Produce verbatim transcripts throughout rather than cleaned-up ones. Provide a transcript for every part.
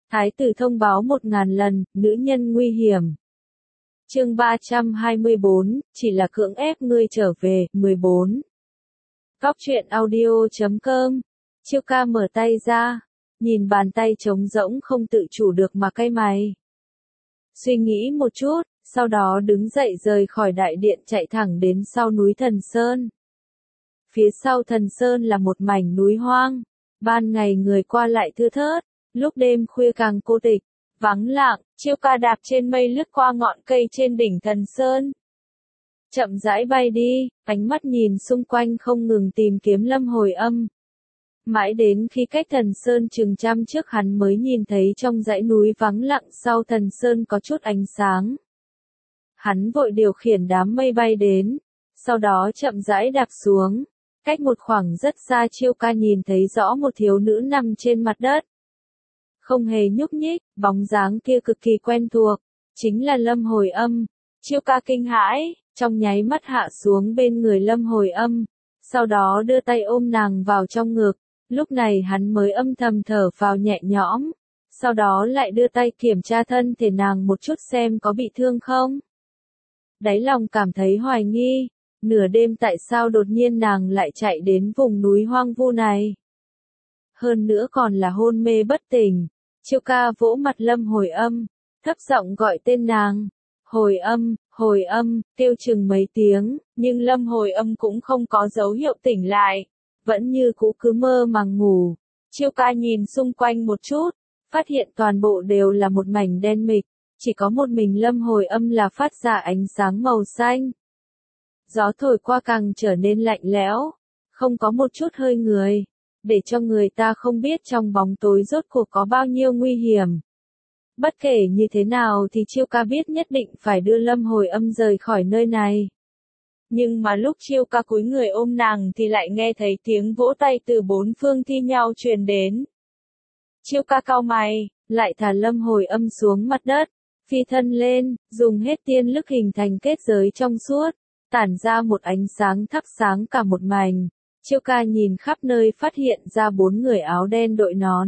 Thái tử thông báo một ngàn lần, nữ nhân nguy hiểm. Chương ba trăm hai mươi bốn, chỉ là cưỡng ép ngươi trở về, mười bốn. Góc truyện audio chấm com. Chiêu ca mở tay ra, nhìn bàn tay trống rỗng không tự chủ được mà cay mày. Suy nghĩ một chút, sau đó đứng dậy rời khỏi đại điện chạy thẳng đến sau núi Thần Sơn. Phía sau Thần Sơn là một mảnh núi hoang, ban ngày người qua lại thưa thớt, lúc đêm khuya càng cô tịch, vắng lặng. Chiêu ca đạp trên mây lướt qua ngọn cây trên đỉnh Thần Sơn. Chậm rãi bay đi, ánh mắt nhìn xung quanh không ngừng tìm kiếm Lâm Hồi Âm. Mãi đến khi cách Thần Sơn chừng trăm trước hắn mới nhìn thấy trong dãy núi vắng lặng sau Thần Sơn có chút ánh sáng. Hắn vội điều khiển đám mây bay đến, sau đó chậm rãi đạp xuống. Cách một khoảng rất xa Chiêu ca nhìn thấy rõ một thiếu nữ nằm trên mặt đất. Không hề nhúc nhích, bóng dáng kia cực kỳ quen thuộc, chính là Lâm Hồi Âm. Chiêu ca kinh hãi, trong nháy mắt hạ xuống bên người Lâm Hồi Âm, sau đó đưa tay ôm nàng vào trong ngực. Lúc này hắn mới âm thầm thở phào nhẹ nhõm, sau đó lại đưa tay kiểm tra thân thể nàng một chút xem có bị thương không. Đáy lòng cảm thấy hoài nghi, nửa đêm tại sao đột nhiên nàng lại chạy đến vùng núi hoang vu này. Hơn nữa còn là hôn mê bất tỉnh. Chiêu ca vỗ mặt Lâm Hồi Âm, thấp giọng gọi tên nàng. Hồi Âm, Hồi Âm, kêu chừng mấy tiếng, nhưng Lâm Hồi Âm cũng không có dấu hiệu tỉnh lại, vẫn như cũ cứ mơ màng ngủ. Chiêu ca nhìn xung quanh một chút, phát hiện toàn bộ đều là một mảnh đen mịch, chỉ có một mình Lâm Hồi Âm là phát ra ánh sáng màu xanh. Gió thổi qua càng trở nên lạnh lẽo, không có một chút hơi người, để cho người ta không biết trong bóng tối rốt cuộc có bao nhiêu nguy hiểm. Bất kể như thế nào thì Chiêu ca biết nhất định phải đưa Lâm Hồi Âm rời khỏi nơi này. Nhưng mà lúc Chiêu ca cúi người ôm nàng thì lại nghe thấy tiếng vỗ tay từ bốn phương thi nhau truyền đến. Chiêu ca cau mày, lại thả Lâm Hồi Âm xuống mặt đất, phi thân lên, dùng hết tiên lực hình thành kết giới trong suốt, tản ra một ánh sáng thắp sáng cả một mảnh. Chiêu ca nhìn khắp nơi phát hiện ra bốn người áo đen đội nón.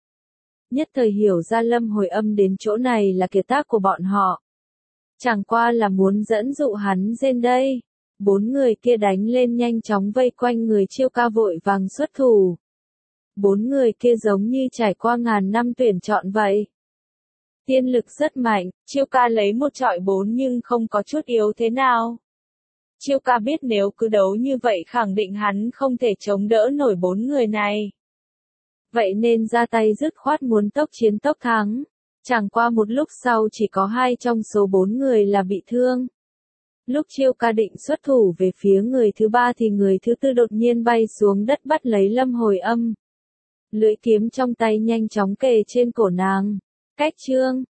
Nhất thời hiểu ra Lâm Hồi Âm đến chỗ này là kiệt tác của bọn họ. Chẳng qua là muốn dẫn dụ hắn lên đây. Bốn người kia đánh lên nhanh chóng vây quanh người Chiêu ca vội vàng xuất thủ. Bốn người kia giống như trải qua ngàn năm tuyển chọn vậy. Tiên lực rất mạnh, Chiêu ca lấy một trọi bốn nhưng không có chút yếu thế nào. Chiêu ca biết nếu cứ đấu như vậy khẳng định hắn không thể chống đỡ nổi bốn người này. Vậy nên ra tay dứt khoát muốn tốc chiến tốc thắng. Chẳng qua một lúc sau chỉ có hai trong số bốn người là bị thương. Lúc Chiêu ca định xuất thủ về phía người thứ ba thì người thứ tư đột nhiên bay xuống đất bắt lấy Lâm Hồi Âm. Lưỡi kiếm trong tay nhanh chóng kề trên cổ nàng. Cách chương,